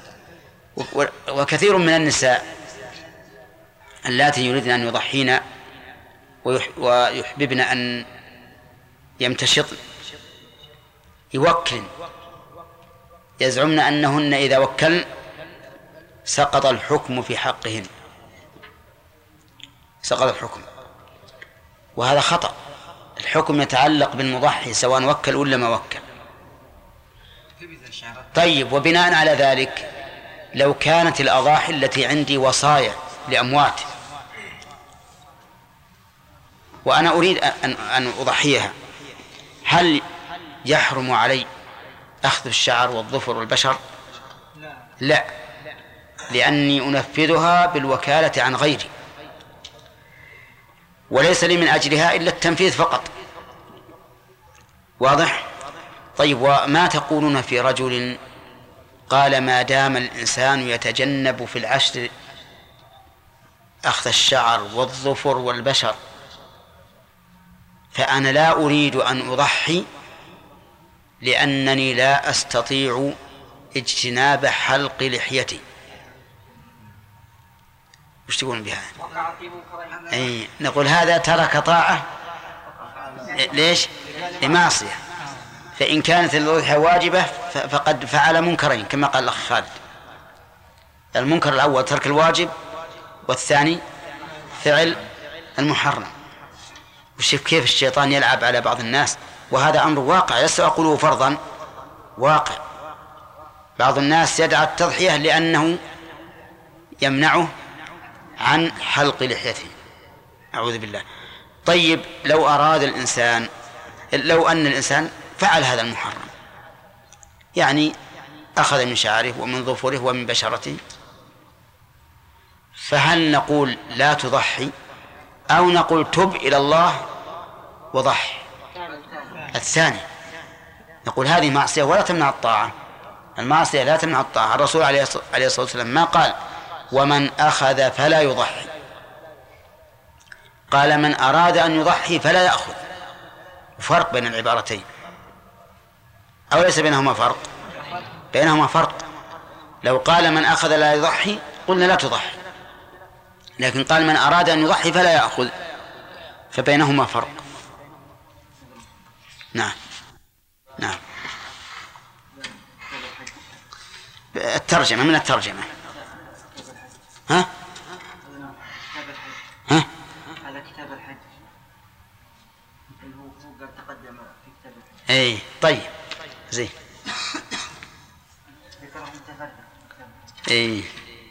وكثير من النساء اللاتي يريدن أن يضحين ويحببن أن يمتشطن يوكلن، يزعمن أنهن إذا وكلن سقط الحكم في حقهن، سقط الحكم، وهذا خطأ. الحكم يتعلق بالمضحي سواء وكل ولا ما وكل. طيب، وبناء على ذلك لو كانت الأضاحي التي عندي وصايا لأموات وأنا أريد أن أضحيها، هل يحرم علي أخذ الشعر والظفر والبشر؟ لا، لأني أنفذها بالوكالة عن غيري، وليس لي من أجلها إلا التنفيذ فقط. واضح؟ طيب، وما تقولون في رجل قال ما دام الإنسان يتجنب في العشر أخذ الشعر والظفر والبشر فأنا لا أريد أن أضحي لأنني لا أستطيع اجتناب حلق لحيتي. وش تقولون بها؟ أي نقول هذا ترك طاعة ليش؟ لمعصية. فإن كانت الأضحية واجبة فقد فعل منكرين كما قال الأخ خالد. المنكر الأول ترك الواجب، والثاني فعل المحرم. وشوف كيف الشيطان يلعب على بعض الناس، وهذا أمر واقع، لست أقوله فرضا، واقع. بعض الناس يدعى التضحية لأنه يمنعه عن حلق لحيته، أعوذ بالله. طيب لو أراد الإنسان، لو أن الإنسان فعل هذا المحرم، يعني أخذ من شعره ومن ظفره ومن بشرته، فهل نقول لا تضحي أو نقول تب إلى الله وضحي؟ الثاني، نقول هذه معصية ولا تمنع الطاعة، المعصية لا تمنع الطاعة. الرسول عليه الصلاة والسلام ما قال ومن أخذ فلا يضحي، قال من أراد أن يضحي فلا يأخذ. فرق بين العبارتين، أو ليس بينهما فرق؟ بينهما فرق. لو قال من أخذ لا يضحي قلنا لا تضحي، لكن قال من أراد أن يضحي فلا يأخذ، فبينهما فرق. نعم نعم. الترجمة من الترجمة. ها؟ ها؟ هذا كتاب الحج، هو قد تقدم في كتاب الحج. اي طيب زين. ذكره متفرد. اي.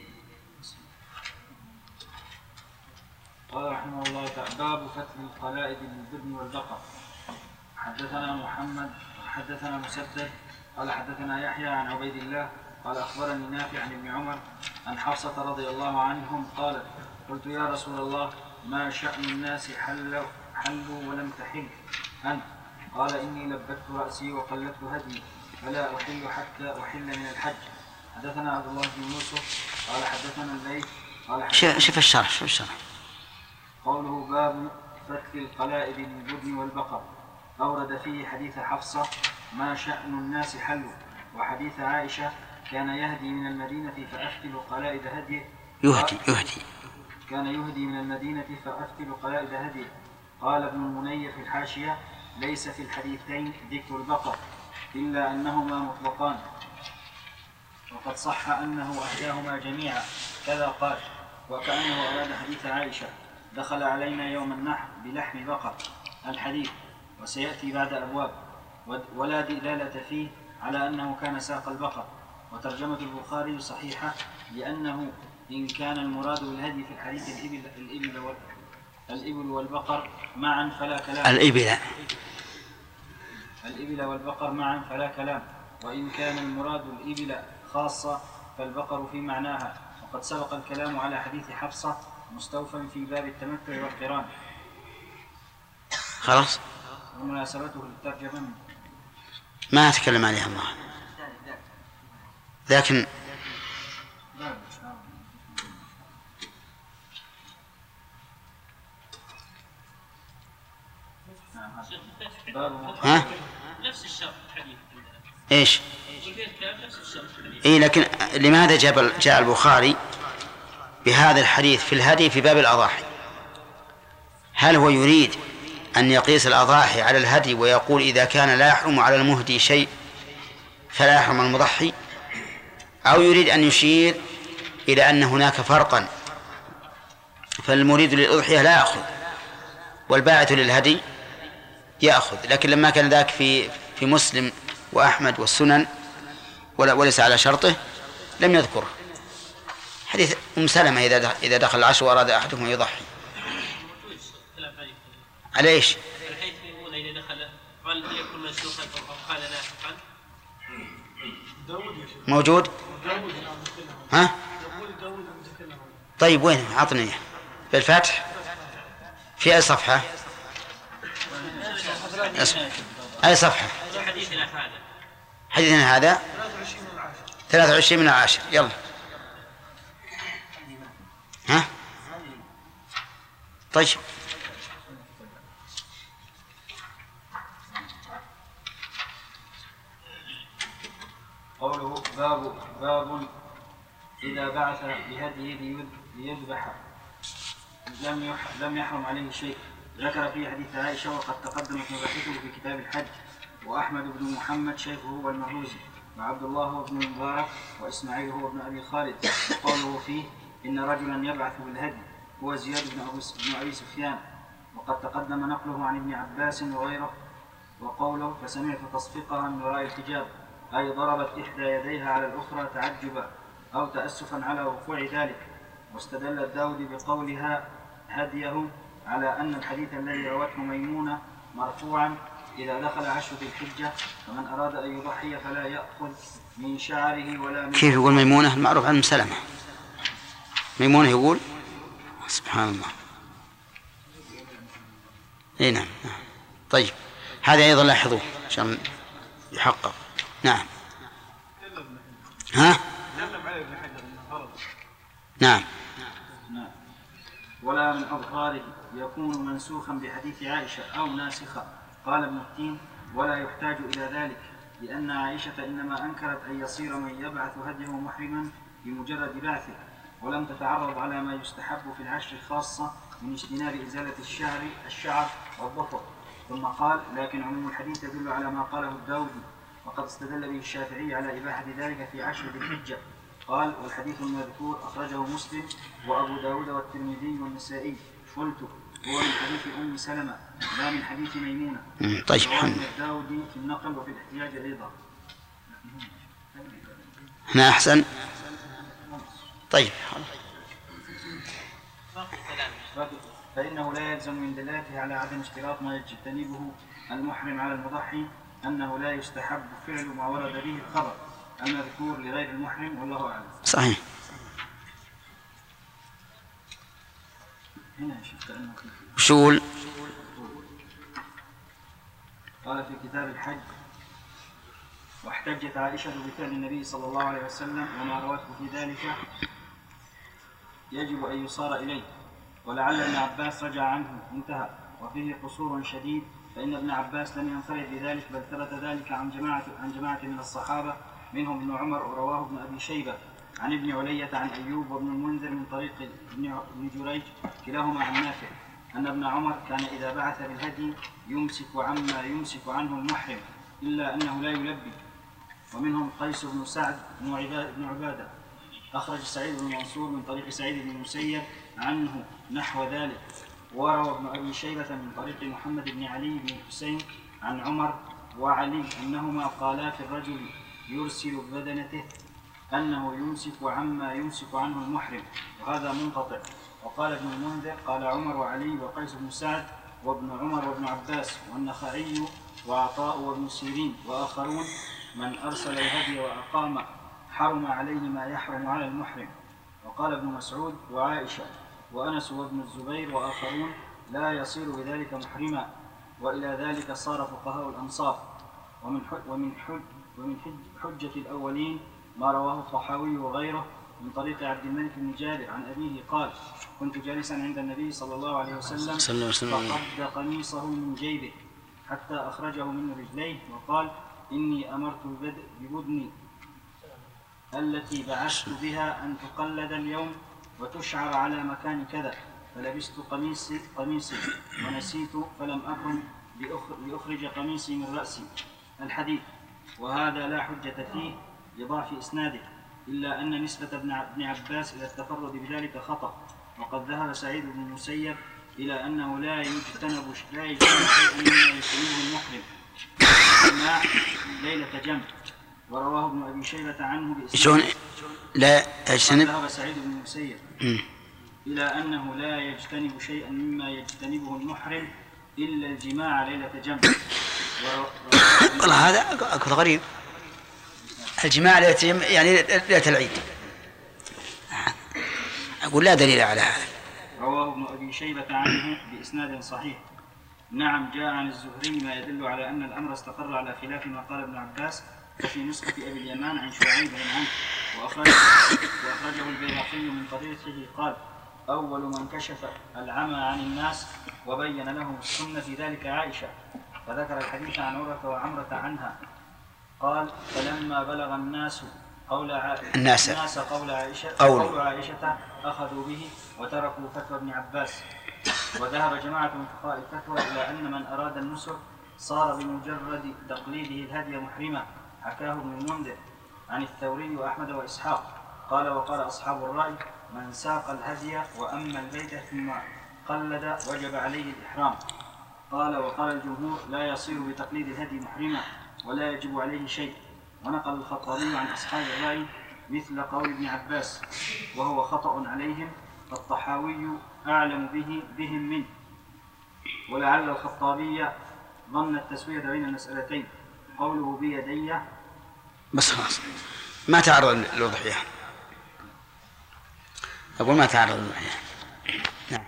قال رحمه الله تعالى: باب فتح القلائد للبدن والبقر. حدثنا محمد حدثنا مسدد قال حدثنا يحيى عن عبيد الله قال أخبرني نافع عن ابن عمر عن حفصة رضي الله عنهم قالت: قلت يا رسول الله ما شأن الناس حلوا, حلوا ولم تحل أنت؟ قال: إني لبت رأسي وقلدت هدي فلا أحل حتى أحل من الحج. حدثنا عبد الله بن يوسف قال حدثنا الليث قال شوف الشرح شوف الشرح. قوله باب فتح القلائد للبدن والبقر، أورد فيه حديث حفصة ما شأن الناس حلوا، وحديث عائشة كان يهدي من المدينة فأفتل قلائد هديه يهدي يهدي كان يهدي من المدينة فأفتل قلائد هديه. قال ابن المنير في الحاشية: ليس في الحديثين ذكر البقر إلا أنهما مطلقان، وقد صح أنه أهداهما جميعا كذا قال، وكأنه أراد حديث عائشة: دخل علينا يوم النحر بلحم بقر الحديث، وسيأتي بعد أبواب، ولا دلالة فيه على أنه كان ساق البقر. وترجمة البخاري صحيحة، لأنه إن كان المراد بالهدي في الحديث الإبل, الإبل, وال... الإبل والبقر معا فلا كلام الإبل الإبل والبقر معا فلا كلام، وإن كان المراد الإبل خاصة فالبقر في معناها. وقد سبق الكلام على حديث حفصة مستوفى في باب التمتع والقران. خلاص ومناسبته للترجمة ما أتكلم عليها الله، لكن ها؟ نفس الشرط الحديث. ايش؟ اي لكن لماذا جاء جاء البخاري بهذا الحديث في الهدي في باب الأضاحي؟ هل هو يريد أن يقيس الأضاحي على الهدي ويقول إذا كان لا يحرم على المهدي شيء فلا يحرم المضحي، أو يريد أن يشير إلى أن هناك فرقا، فالمريد للأضحية لا يأخذ والباعث للهدي يأخذ؟ لكن لما كان ذاك في في مسلم وأحمد والسنن وليس على شرطه لم يذكره. حديث أم سلمة إذا إذا دخل العشر وأراد أحدهم يضحي على إيش؟ الحيث يقول إذا دخل هل يكون مسلوخا أو قال نافقا؟ موجود؟ ها؟ طيب وين؟ أعطني إياه. بالفتح في أي صفحة؟ أي صفحة؟ حديثنا هذا حديثنا هذا ثلاثة وعشرين من العاشر. يلا ها؟ طيب قوله باب باب إذا بعث بهديه ليذبح لم يح لم يحرم عليه شيء. ذكر في حديث عائشة وقد تقدمت مباحثه في كتاب الحج، وأحمد بن محمد شيخه والمروزي وعبد الله هو ابن المبارك وإسماعيل هو ابن أبي خالد. قوله فيه إن رجلا يبعث بالهدي هو زياد بن أبي سفيان، وقد تقدم نقله عن ابن عباس وغيره. وقوله فسمعت تصفيقها من وراء الحجاب، أي ضربت إحدى يديها على الأخرى تعجبا أو تأسفا على وقوع ذلك. واستدل الداودي بقولها هديه على أن الحديث الذي روته ميمونة مرفوعا إذا دخل عشر ذي الحجة فمن أراد أن يضحي فلا يأخذ من شعره ولا من كيف يقول ميمونة؟ المعروف عن سلمة. ميمونة يقول سبحان الله. اي نعم. طيب هذا أيضا لاحظوه عشان يحقق. نعم. ها؟ نعم. نعم. ولا من أظهاره يكون منسوخا بحديث عائشة أو ناسخا. قال ابن التين ولا يحتاج إلى ذلك لأن عائشة إنما أنكرت أن يصير من يبعث هديه محرما بمجرد بعثه، ولم تتعرض على ما يستحب في العشر خاصة من اجتناب إزالة الشعر الشعر والظفر. ثم قال لكن عموم الحديث يدل على ما قاله الداودي، وقد استدل به الشافعي على إباحة ذلك في عشر ذي الحجة. قال والحديث المذكور أخرجه مسلم وأبو داود والترمذي والنسائي. قلت هو من حديث أم سلمة لا من حديث ميمونة. طيب الداودي في النقل وفي الاحتياج أيضا. هنا أحسن. طيب فإنه لا يلزم من دلالته على عدم اشتراط ما يجتنبه المحرم على المضحي أنه لا يستحب فعل ما ورد به الخبر المذكور لغير المحرم، والله أعلم. صحيح. هنا شفت أنه شول قال في كتاب الحج واحتجت عائشة بفعل النبي صلى الله عليه وسلم وما روته في ذلك يجب أن يصار إليه، ولعل ابن عباس رجع عنه انتهى. وفيه قصور شديد فإن ابن عباس لم ينفرد بذلك بل ثبت ذلك عن جماعة عن جماعة من الصحابة منهم ابن عمر ورواه ابن أبي شيبة عن ابن علية عن أيوب وابن المنذر من طريق ابن جريج كلاهما عن نافع أن ابن عمر كان إذا بعث بالهدي يمسك عما يمسك عنه المحرم إلا أنه لا يلبي. ومنهم قيس بن سعد بن عبادة أخرج سعيد بن منصور من طريق سعيد بن المسيب عنه نحو ذلك. وروى ابن أبي شيبة من طريق محمد بن علي بن حسين عن عمر وعلي أنهما قالا في الرجل يرسل ببدنته أنه يمسك عما يمسك عنه المحرم، وهذا منقطع. وقال ابن المنذر قال عمر وعلي وقيس بن سعد وابن عمر وابن عباس والنخعي وعطاء وابن سيرين وآخرون من أرسل الهدي وأقام حرم عليه ما يحرم على المحرم. وقال ابن مسعود وعائشة وأنس وابن الزبير وآخرون لا يصير بذلك محرما. وإلى ذلك صار فقهاء الأمصار. ومن ومن حج ومن حجة الأولين ما رواه الطحاوي وغيره من طريق عبد الملك بن جابر عن أبيه قال كنت جالسا عند النبي صلى الله عليه وسلم فقد قميصه من جيبه حتى أخرجه من رجليه وقال إني أمرت ببدني التي بعثت بها أن تقلد اليوم وتشعر على مكان كذا، فلبست قميصي, قميصي ونسيت فلم أكن لأخرج قميصي من رأسي. الحديث. وهذا لا حجة فيه لضعف إسناده إلا أن نسبة ابن عباس إلى التفرد بذلك خطأ. وقد ذهب سعيد بن المسيب إلى أنه لا يجتنب لا يجتنب شيئا مما يجتنبه المحرم مع ليلة جمع. ورواه ابن أبي شيبة عنه بإسناد لا يجتنب. ذهب سعيد بن المسيب إلى أنه لا يجتنب شيئا مما يجتنبه المحرم إلا الجماع ليلة جمع. والله هذا غريب. الجماع ليلة يعني ليلة العيد. أقول لا دليل على هذا. رواه ابن أبي شيبة عنه بإسناد صحيح. نعم جاء عن الزهري ما يدل على أن الأمر استقر على خلاف ما قال ابن عباس. وفي نسخة أبي اليمان عن شعيب بن عنه وأخرجه, وأخرجه البيهقي من طريقه قال أول من كشف العمى عن الناس وبين له السنة في ذلك عائشة. فذكر الحديث عن عروة وعمرة عنها قال فلما بلغ الناس قول عائشة الناس, الناس قول عائشة قول عائشة أخذوا به وتركوا فتوى ابن عباس. وذهب جماعة من فقهاء الفتوى إلى أن من أراد النسك صار بمجرد تقليده الهدي محرما حكاه ابن المنذر عن الثوري وأحمد وإسحاق قال وقال أصحاب الرأي من ساق الهدي وأما البيت ثم قلد وجب عليه الإحرام. قال وقال الجمهور لا يصير بتقليد الهدي محرما ولا يجب عليه شيء. ونقل الخطابي عن أصحاب الرأي مثل قول ابن عباس وهو خطأ عليهم، فالطحاوي أعلم به بهم منه. ولعل الخطابي ظن التسوية بين المسألتين، قوله بيدي بس خلاص ما تعرض للأضحية، أقول ما تعرض للأضحية. نعم.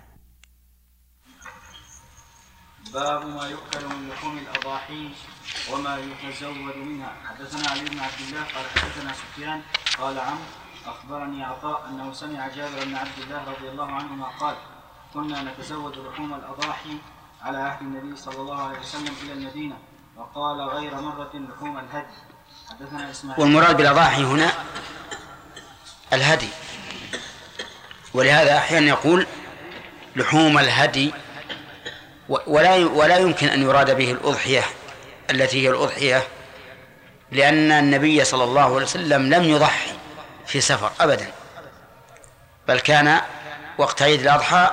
باب ما يؤكل من لحوم الأضاحي وما يتزود منها. حدثنا علي بن عبد الله قال حدثنا سفيان قال عمرو أخبرني عطاء أنه سمع جابر بن عبد الله رضي الله عنهما قال كنا نتزود لحوم الأضاحي على عهد النبي صلى الله عليه وسلم إلى المدينة، وقال غير مرة لحوم الهدي. حدثنا إسماعيل. والمراد بالأضاحي هنا الهدي، ولهذا أحيانا يقول لحوم الهدي، ولا ولا يمكن أن يراد به الأضحية التي هي الأضحية، لأن النبي صلى الله عليه وسلم لم يضحي في سفر أبدا، بل كان وقت عيد الأضحى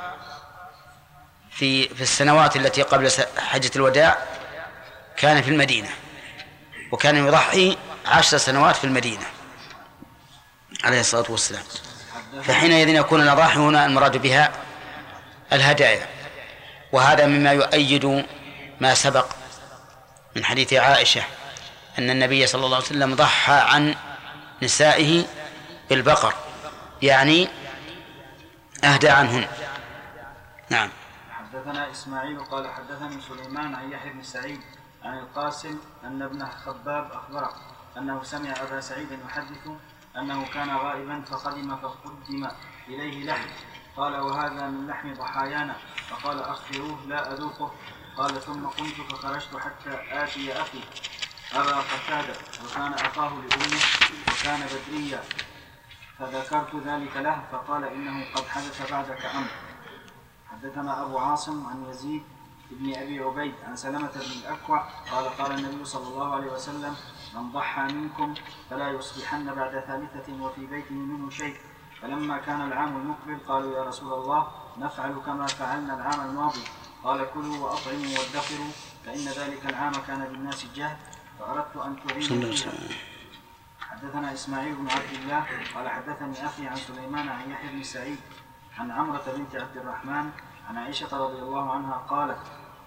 في في السنوات التي قبل حجة الوداع كان في المدينة، وكان يضحي عشر سنوات في المدينة عليه الصلاة والسلام. فحينئذ يكون الأضاحي هنا المراد بها الهدايا، وهذا مما يؤيد ما سبق من حديث عائشة أن النبي صلى الله عليه وسلم ضحى عن نسائه بالبقر، يعني أهدى عنهن. نعم. حدثنا إسماعيل قال حدثني سليمان عن يحيى بن سعيد عن القاسم أن ابن خباب أخبره أنه سمع أبا سعيد يحدث أنه كان غائبا فقدم فقدم إليه لحم، قال وهذا من لحم ضحايانا، فقال أخبروه لا أذوقه. قال ثم قمت فخرجت حتى آتي أخي أبا قتادة وكان أخاه لأمه وكان بدريا، فذكرت ذلك له فقال إنه قد حدث بعدك أمر. حدثنا أبو عاصم عن يزيد بن أبي عبيد عن سلمة بن الأكوع قال قال النبي صلى الله عليه وسلم من ضحى منكم فلا يصبحن بعد ثالثة وفي بيته منه شيء. فلما كان العام المقبل قالوا يا رسول الله نفعل كما فعلنا العام الماضي، قال كلوا وأطعموا وادخروا فإن ذلك العام كان للناس جهد فأردت أن تعينوا فيها. حدثنا إسماعيل بن عبد الله قال حدثني أخي عن سليمان عن يحيى بن سعيد عن عمرة بنت عبد الرحمن عن عائشة رضي الله عنها قالت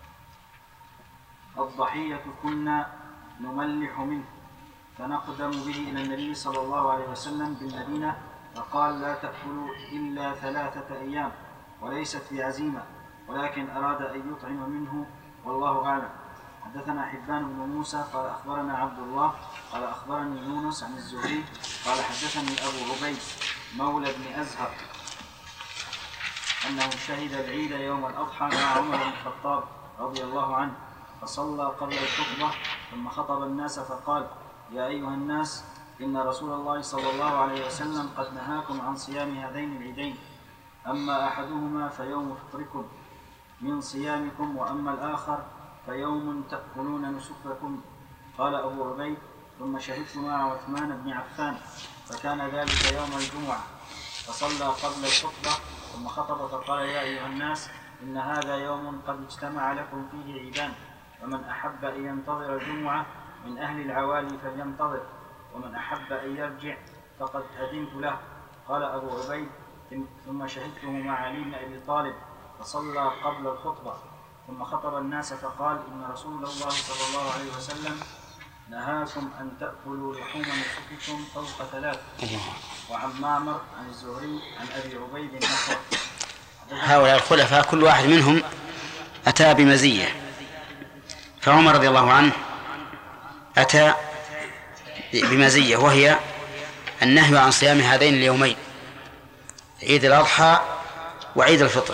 الضحية كنا نملح منه فنقدم به إلى النبي صلى الله عليه وسلم بالمدينة فقال لا تأكلوا إلا ثلاثة أيام، وليست بعزيمة ولكن أراد أن يطعم منه والله أعلم. حدثنا حبان بن موسى قال أخبرنا عبد الله قال أخبرني يونس عن الزهري قال حدثني أبو عبيد مولى بن أزهر أنه شهد العيد يوم الأضحى مع عمر بن الخطاب رضي الله عنه، فصلى قبل الخطبة ثم خطب الناس فقال يا أيها الناس إن رسول الله صلى الله عليه وسلم قد نهاكم عن صيام هذين العيدين، أما أحدهما فيوم فطركم من صيامكم وأما الآخر فيوم تأكلون نسككم. قال أبو عبيد ثم شهدت مع عثمان بن عفان فكان ذلك يوم الجمعة، فصلى قبل الخطبة ثم خطب فقال يا أيها الناس إن هذا يوم قد اجتمع لكم فيه عيدان، ومن أحب أن ينتظر الجمعة من أهل العوالي فلينتظر، ومن أحب أن يرجع فقد أذنت له. قال أبو عبيد ثم شهدته مع علي بن أبي طالب فصلى قبل الخطبة ثم خطب الناس فقال إن رسول الله صلى الله عليه وسلم نهاكم أن تأكلوا لحوم نسككم فوق ثلاث. وعن معمر عن الزهري عن أبي عبيد نحوه. هؤلاء الخلفاء كل واحد منهم أتى بمزية، فعمر رضي الله عنه أتى بمزية وهي النهي عن صيام هذين اليومين عيد الأضحى وعيد الفطر.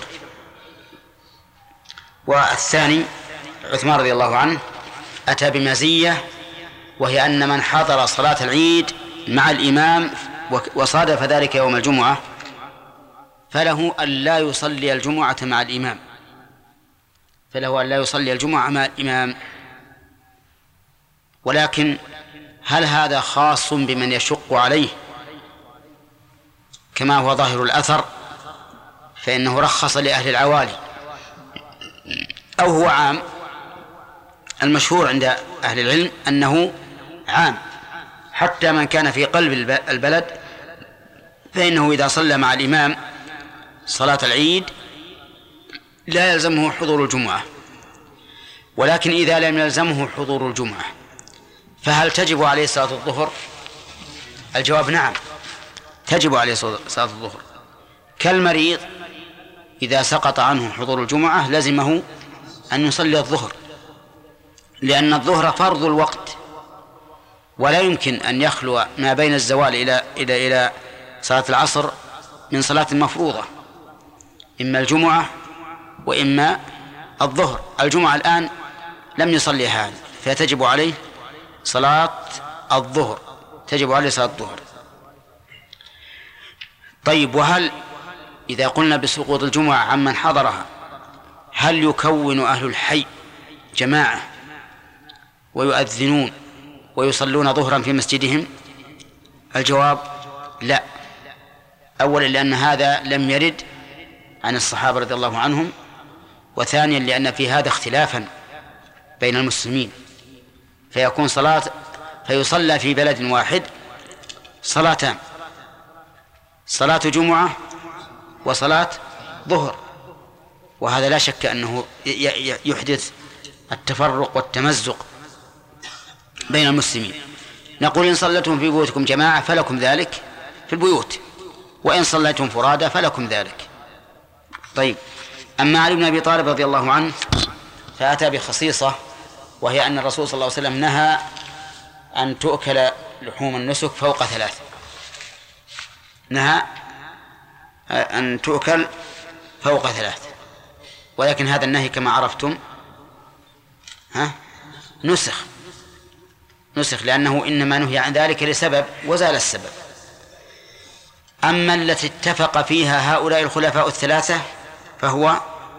والثاني عثمان رضي الله عنه أتى بمزية وهي أن من حضر صلاة العيد مع الإمام وصادف ذلك يوم الجمعة فله أن لا يصلي الجمعة مع الإمام فله أن لا يصلي الجمعة مع الإمام ولكن هل هذا خاص بمن يشق عليه كما هو ظاهر الأثر فإنه رخص لأهل العوالي، أو هو عام؟ المشهور عند أهل العلم أنه عام، حتى من كان في قلب البلد فإنه إذا صلى مع الإمام صلاة العيد لا يلزمه حضور الجمعة. ولكن إذا لم يلزمه حضور الجمعة فهل تجب عليه صلاة الظهر؟ الجواب نعم، تجب عليه صلاة الظهر. كالمريض إذا سقط عنه حضور الجمعة لزمه أن يصلي الظهر، لأن الظهر فرض الوقت، ولا يمكن أن يخلو ما بين الزوال إلى إلى إلى صلاة العصر من صلاة مفروضة، إما الجمعة وإما الظهر. الجمعة الآن لم يصلي هذا فتجب عليه صلاة الظهر، تجب عليه صلاة الظهر. طيب، وهل إذا قلنا بسقوط الجمعة عمن حضرها هل يكون أهل الحي جماعة ويؤذنون ويصلون ظهرا في مسجدهم؟ الجواب لا. أولا لأن هذا لم يرد عن الصحابة رضي الله عنهم، وثانيا لأن في هذا اختلافا بين المسلمين، فيكون صلاة فيصلى في بلد واحد صلاتان، صلاة جمعة وصلاة ظهر، وهذا لا شك أنه يحدث التفرق والتمزق بين المسلمين. نقول إن صليتم في بيوتكم جماعة فلكم ذلك في البيوت، وإن صليتم فرادى فلكم ذلك. طيب، أما علي بن أبي طالب رضي الله عنه فأتى بخصيصة، وهي أن الرسول صلى الله عليه وسلم نهى أن تؤكل لحوم النسك فوق ثلاث، نهى أن تؤكل فوق ثلاث، ولكن هذا النهي كما عرفتم ها نسخ نسخ لأنه إنما نهي عن ذلك لسبب وزال السبب. أما التي اتفق فيها هؤلاء الخلفاء الثلاثة فهو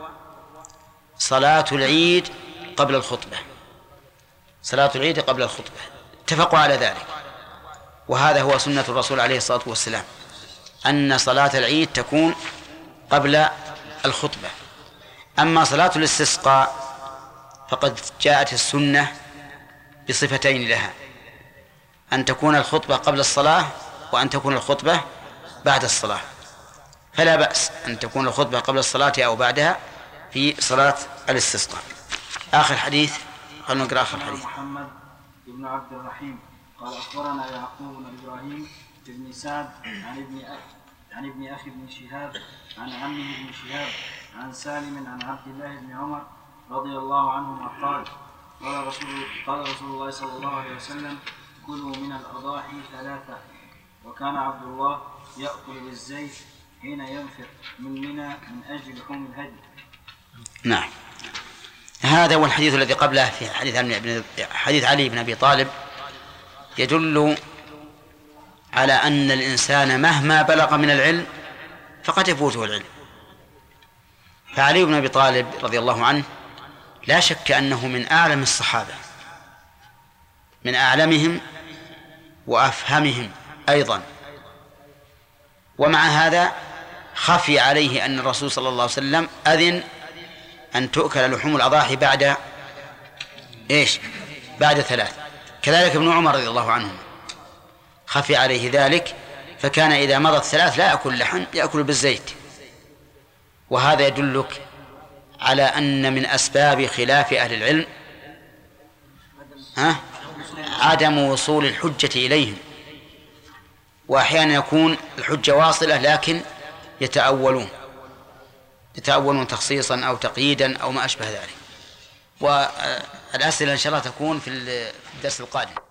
صلاة العيد قبل الخطبة، صلاة العيد قبل الخطبة اتفقوا على ذلك، وهذا هو سنة الرسول عليه الصلاة والسلام، أن صلاة العيد تكون قبل الخطبة. أما صلاة الاستسقاء فقد جاءت السنة بصفتين لها، أن تكون الخطبة قبل الصلاة وأن تكون الخطبة بعد الصلاة، فلا بأس أن تكون الخطبة قبل الصلاة أو بعدها في صلاة الاستسقاء. آخر حديث، خلنا نقرأ آخر حديث. محمد بن عبد الرحيم قال أخبرنا يعقوب بن إبراهيم بن سعد عن ابن أخي عن ابن أخي بن شهاب عن عمه بن شهاب عن سالم عن عبد الله بن عمر رضي الله عنهما قال قال رسول قال رسول الله صلى الله عليه وسلم: كلوا من الأضاحي ثلاثة. وكان عبد الله يأكل بالزيت حين ينفر من منى من أجل لحوم الهدي. نعم، هذا هو الحديث الذي قبله في حديث حديث علي بن أبي طالب، يدل على أن الإنسان مهما بلغ من العلم فقد يفوته العلم. فعلي بن أبي طالب رضي الله عنه لا شك أنه من أعلم الصحابة، من أعلمهم وأفهمهم أيضا، ومع هذا خفي عليه أن الرسول صلى الله عليه وسلم أذن أن تؤكل لحوم الأضاحي بعد إيش؟ بعد ثلاث. كذلك ابن عمر رضي الله عنه خفي عليه ذلك، فكان إذا مضت ثلاث لا يأكل لحم، يأكل بالزيت. وهذا يدلك على أن من أسباب خلاف أهل العلم ها؟ عدم وصول الحجة إليهم، وأحيانا يكون الحجة واصلة لكن يتأولون يتأولون تخصيصا أو تقييدا أو ما أشبه ذلك. والأسئلة إن شاء الله تكون في الدرس القادم.